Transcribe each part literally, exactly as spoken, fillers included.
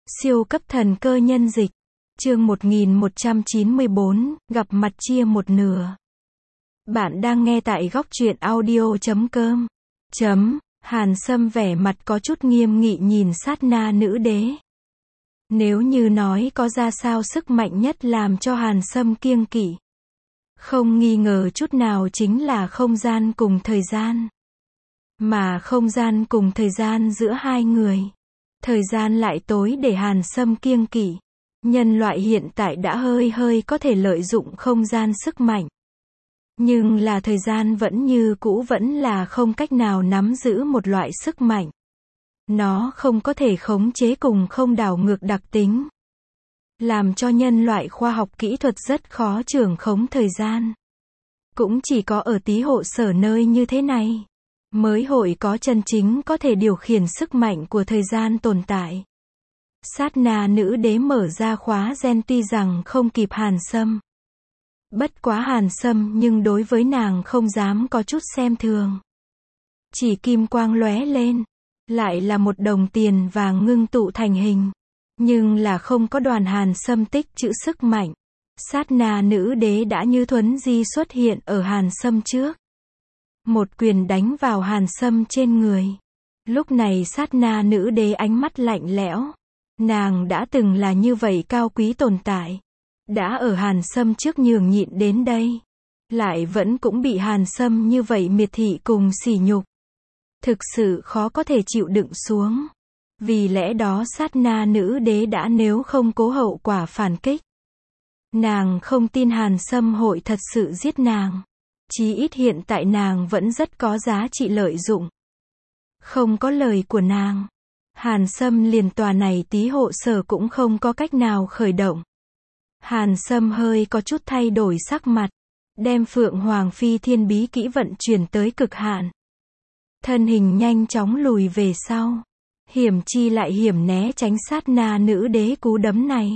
Siêu cấp thần cơ nhân dịch. Chương một nghìn một trăm chín mươi bốn, gặp mặt chia một nửa. Bạn đang nghe tại góc truyện audio chấm com. Chấm, Hàn Sâm vẻ mặt có chút nghiêm nghị nhìn sát na nữ đế. Nếu như nói có ra sao sức mạnh nhất làm cho Hàn Sâm kiêng kỵ, không nghi ngờ chút nào chính là không gian cùng thời gian. Mà không gian cùng thời gian giữa hai người. Thời gian lại tối để Hàn Sâm kiêng kỵ. Nhân loại hiện tại đã hơi hơi có thể lợi dụng không gian sức mạnh. Nhưng là thời gian vẫn như cũ vẫn là không cách nào nắm giữ một loại sức mạnh. Nó không có thể khống chế cùng không đảo ngược đặc tính. Làm cho nhân loại khoa học kỹ thuật rất khó trưởng khống thời gian. Cũng chỉ có ở tí hộ sở nơi như thế này, mới hội có chân chính có thể điều khiển sức mạnh của thời gian tồn tại. Sát na nữ đế mở ra khóa gen tuy rằng không kịp Hàn Sâm. Bất quá Hàn Sâm nhưng đối với nàng không dám có chút xem thường. Chỉ kim quang lóe lên, lại là một đồng tiền vàng ngưng tụ thành hình. Nhưng là không có đoàn Hàn Sâm tích trữ sức mạnh. Sát na nữ đế đã như thuấn di xuất hiện ở Hàn Sâm trước. Một quyền đánh vào Hàn Sâm trên người. Lúc này sát na nữ đế ánh mắt lạnh lẽo. Nàng đã từng là như vậy cao quý tồn tại. Đã ở Hàn Sâm trước nhường nhịn đến đây. Lại vẫn cũng bị Hàn Sâm như vậy miệt thị cùng sỉ nhục. Thực sự khó có thể chịu đựng xuống. Vì lẽ đó sát na nữ đế đã nếu không cố hậu quả phản kích. Nàng không tin Hàn Sâm hội thật sự giết nàng. Chí ít hiện tại nàng vẫn rất có giá trị lợi dụng. Không có lời của nàng, Hàn Sâm liền tòa này tí hộ sở cũng không có cách nào khởi động. Hàn Sâm hơi có chút thay đổi sắc mặt, đem Phượng Hoàng Phi Thiên bí kỹ vận chuyển tới cực hạn. Thân hình nhanh chóng lùi về sau, hiểm chi lại hiểm né tránh sát na nữ đế cú đấm này.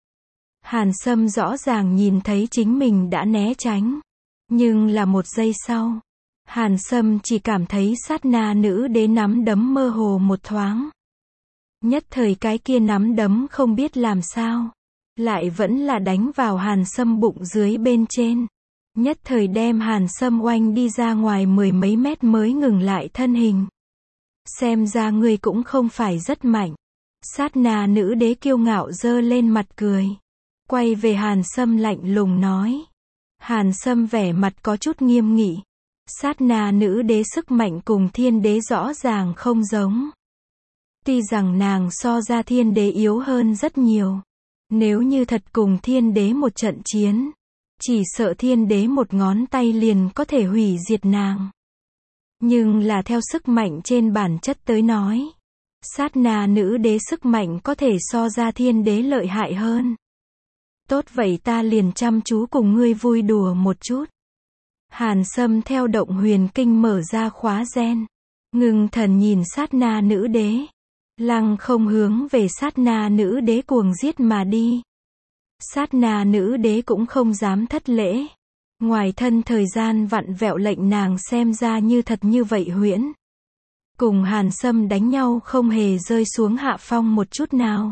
Hàn Sâm rõ ràng nhìn thấy chính mình đã né tránh. Nhưng là một giây sau, Hàn Sâm chỉ cảm thấy sát na nữ đế nắm đấm mơ hồ một thoáng. Nhất thời cái kia nắm đấm không biết làm sao, lại vẫn là đánh vào Hàn Sâm bụng dưới bên trên. Nhất thời đem Hàn Sâm oanh đi ra ngoài mười mấy mét mới ngừng lại thân hình. Xem ra ngươi cũng không phải rất mạnh. Sát na nữ đế kiêu ngạo giơ lên mặt cười. Quay về Hàn Sâm lạnh lùng nói. Hàn Sâm vẻ mặt có chút nghiêm nghị. Sát na nữ đế sức mạnh cùng thiên đế rõ ràng không giống. Tuy rằng nàng so ra thiên đế yếu hơn rất nhiều. Nếu như thật cùng thiên đế một trận chiến, chỉ sợ thiên đế một ngón tay liền có thể hủy diệt nàng. Nhưng là theo sức mạnh trên bản chất tới nói, sát na nữ đế sức mạnh có thể so ra thiên đế lợi hại hơn. Tốt vậy ta liền chăm chú cùng ngươi vui đùa một chút. Hàn Sâm theo động huyền kinh mở ra khóa gen. Ngưng thần nhìn sát na nữ đế. Lăng không hướng về sát na nữ đế cuồng giết mà đi. Sát na nữ đế cũng không dám thất lễ. Ngoài thân thời gian vặn vẹo lệnh nàng xem ra như thật như vậy huyễn. Cùng Hàn Sâm đánh nhau không hề rơi xuống hạ phong một chút nào.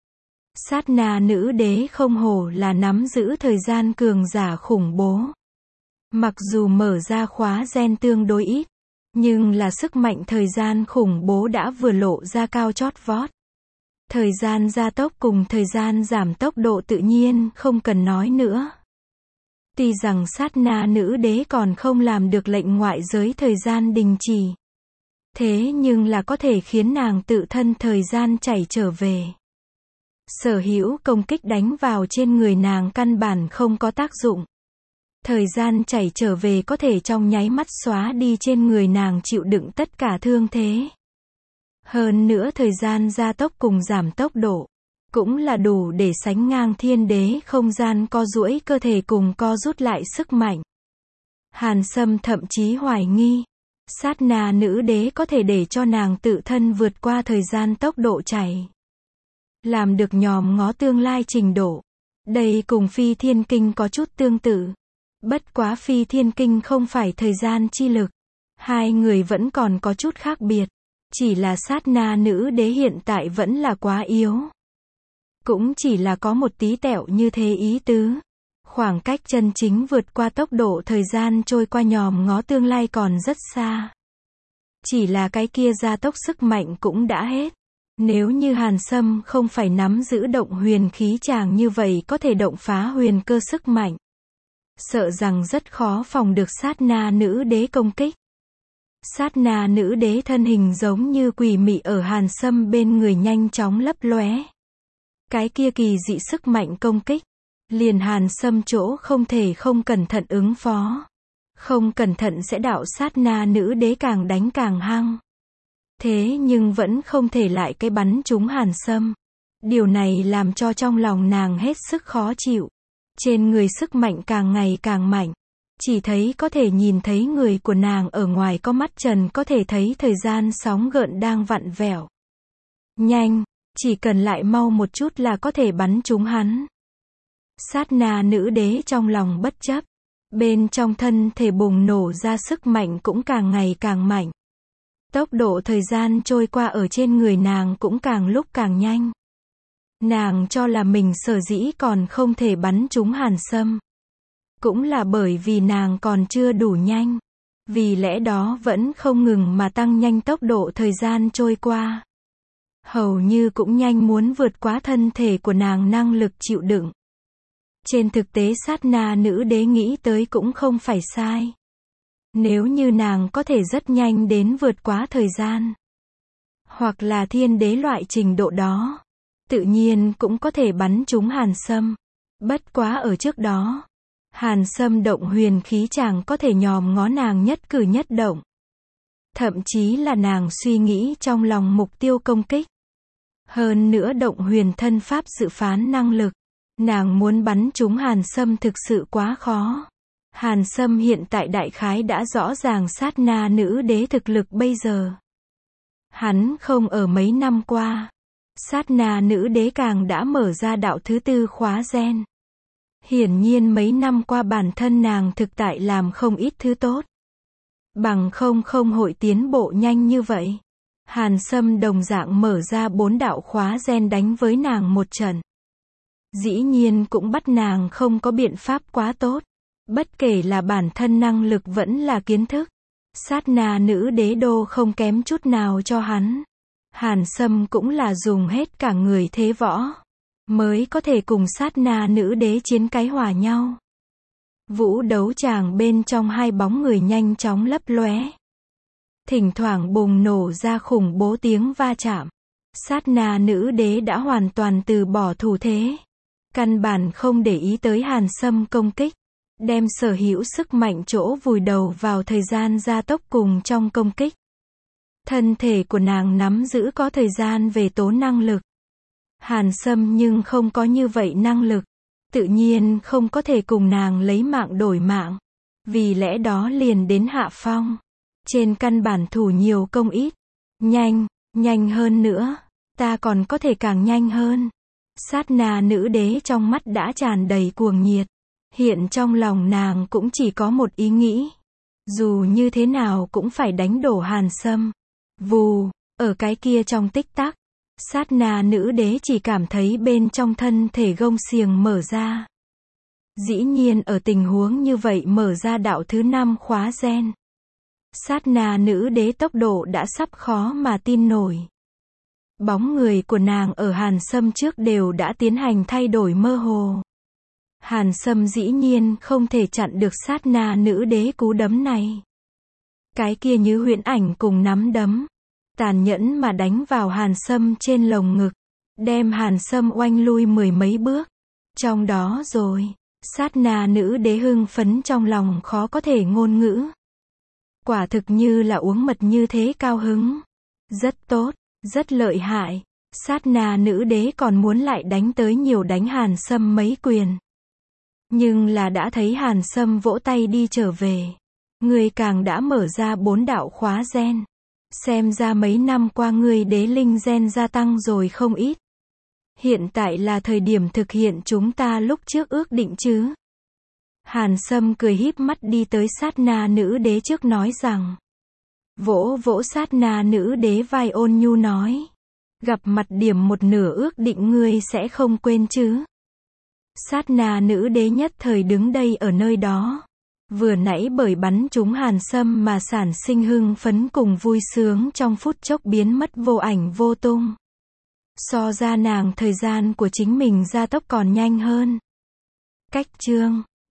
Sát na nữ đế không hổ là nắm giữ thời gian cường giả khủng bố. Mặc dù mở ra khóa gen tương đối ít, nhưng là sức mạnh thời gian khủng bố đã vừa lộ ra cao chót vót. Thời gian gia tốc cùng thời gian giảm tốc độ tự nhiên không cần nói nữa. Tuy rằng sát na nữ đế còn không làm được lệnh ngoại giới thời gian đình chỉ. Thế nhưng là có thể khiến nàng tự thân thời gian chảy trở về. Sở hữu công kích đánh vào trên người nàng căn bản không có tác dụng. Thời gian chảy trở về có thể trong nháy mắt xóa đi trên người nàng chịu đựng tất cả thương thế. Hơn nữa thời gian gia tốc cùng giảm tốc độ, cũng là đủ để sánh ngang thiên đế không gian co duỗi cơ thể cùng co rút lại sức mạnh. Hàn Sâm thậm chí hoài nghi, sát na nữ đế có thể để cho nàng tự thân vượt qua thời gian tốc độ chảy. Làm được nhòm ngó tương lai trình độ. Đây cùng Phi Thiên Kinh có chút tương tự. Bất quá Phi Thiên Kinh không phải thời gian chi lực. Hai người vẫn còn có chút khác biệt. Chỉ là sát na nữ đế hiện tại vẫn là quá yếu. Cũng chỉ là có một tí tẹo như thế ý tứ. Khoảng cách chân chính vượt qua tốc độ thời gian trôi qua nhòm ngó tương lai còn rất xa. Chỉ là cái kia gia tốc sức mạnh cũng đã hết. Nếu như Hàn Sâm không phải nắm giữ động huyền khí chàng như vậy có thể động phá huyền cơ sức mạnh. Sợ rằng rất khó phòng được sát na nữ đế công kích. Sát na nữ đế thân hình giống như quỷ mị ở Hàn Sâm bên người nhanh chóng lấp lóe. Cái kia kỳ dị sức mạnh công kích. Liền Hàn Sâm chỗ không thể không cẩn thận ứng phó. Không cẩn thận sẽ đạo sát na nữ đế càng đánh càng hăng. Thế nhưng vẫn không thể lại cái bắn trúng Hàn Sâm. Điều này làm cho trong lòng nàng hết sức khó chịu. Trên người sức mạnh càng ngày càng mạnh. Chỉ thấy có thể nhìn thấy người của nàng ở ngoài có mắt trần có thể thấy thời gian sóng gợn đang vặn vẹo. Nhanh, chỉ cần lại mau một chút là có thể bắn trúng hắn. Sát na nữ đế trong lòng bất chấp. Bên trong thân thể bùng nổ ra sức mạnh cũng càng ngày càng mạnh. Tốc độ thời gian trôi qua ở trên người nàng cũng càng lúc càng nhanh. Nàng cho là mình sở dĩ còn không thể bắn trúng Hàn Sâm. Cũng là bởi vì nàng còn chưa đủ nhanh. Vì lẽ đó vẫn không ngừng mà tăng nhanh tốc độ thời gian trôi qua. Hầu như cũng nhanh muốn vượt quá thân thể của nàng năng lực chịu đựng. Trên thực tế sát na nữ đế nghĩ tới cũng không phải sai. Nếu như nàng có thể rất nhanh đến vượt quá thời gian. Hoặc là thiên đế loại trình độ đó. Tự nhiên cũng có thể bắn trúng Hàn Sâm. Bất quá ở trước đó. Hàn Sâm động huyền khí chàng có thể nhòm ngó nàng nhất cử nhất động. Thậm chí là nàng suy nghĩ trong lòng mục tiêu công kích. Hơn nữa động huyền thân pháp dự phán năng lực. Nàng muốn bắn trúng Hàn Sâm thực sự quá khó. Hàn Sâm hiện tại đại khái đã rõ ràng sát na nữ đế thực lực bây giờ. Hắn không ở mấy năm qua. Sát na nữ đế càng đã mở ra đạo thứ tư khóa gen. Hiển nhiên mấy năm qua bản thân nàng thực tại làm không ít thứ tốt. Bằng không không hội tiến bộ nhanh như vậy. Hàn Sâm đồng dạng mở ra bốn đạo khóa gen đánh với nàng một trận. Dĩ nhiên cũng bắt nàng không có biện pháp quá tốt. Bất kể là bản thân năng lực vẫn là kiến thức. Sát na nữ đế đô không kém chút nào cho hắn. Hàn Sâm cũng là dùng hết cả người thế võ. Mới có thể cùng sát na nữ đế chiến cái hòa nhau. Vũ đấu tràng bên trong hai bóng người nhanh chóng lấp lóe. Thỉnh thoảng bùng nổ ra khủng bố tiếng va chạm. Sát na nữ đế đã hoàn toàn từ bỏ thủ thế. Căn bản không để ý tới Hàn Sâm công kích. Đem sở hữu sức mạnh chỗ vùi đầu vào thời gian gia tốc cùng trong công kích. Thân thể của nàng nắm giữ có thời gian về tố năng lực. Hàn Sâm nhưng không có như vậy năng lực. Tự nhiên không có thể cùng nàng lấy mạng đổi mạng. Vì lẽ đó liền đến hạ phong. Trên căn bản thủ nhiều công ít. Nhanh, nhanh hơn nữa. Ta còn có thể càng nhanh hơn. Sát na nữ đế trong mắt đã tràn đầy cuồng nhiệt. Hiện trong lòng nàng cũng chỉ có một ý nghĩ. Dù như thế nào cũng phải đánh đổ Hàn Sâm. Vù, ở cái kia trong tích tắc. Sát na nữ đế chỉ cảm thấy bên trong thân thể gông xiềng mở ra. Dĩ nhiên ở tình huống như vậy mở ra đạo thứ năm khóa gen. Sát na nữ đế tốc độ đã sắp khó mà tin nổi. Bóng người của nàng ở Hàn Sâm trước đều đã tiến hành thay đổi mơ hồ. Hàn Sâm dĩ nhiên không thể chặn được sát na nữ đế cú đấm này. Cái kia như huyễn ảnh cùng nắm đấm. Tàn nhẫn mà đánh vào Hàn Sâm trên lồng ngực. Đem Hàn Sâm oanh lui mười mấy bước. Trong đó rồi, sát na nữ đế hưng phấn trong lòng khó có thể ngôn ngữ. Quả thực như là uống mật như thế cao hứng. Rất tốt, rất lợi hại. Sát na nữ đế còn muốn lại đánh tới nhiều đánh Hàn Sâm mấy quyền. Nhưng là đã thấy Hàn Sâm vỗ tay đi trở về. Người càng đã mở ra bốn đạo khóa gen. Xem ra mấy năm qua người đế linh gen gia tăng rồi không ít. Hiện tại là thời điểm thực hiện chúng ta lúc trước ước định chứ. Hàn Sâm cười híp mắt đi tới sát na nữ đế trước nói rằng. Vỗ vỗ sát na nữ đế vai ôn nhu nói. Gặp mặt điểm một nửa ước định ngươi sẽ không quên chứ. Sát na nữ đế nhất thời đứng đây ở nơi đó. Vừa nãy bởi bắn trúng hàn sâm mà sản sinh hưng phấn cùng vui sướng trong phút chốc biến mất vô ảnh vô tung. So ra nàng thời gian của chính mình gia tốc còn nhanh hơn. Cách chương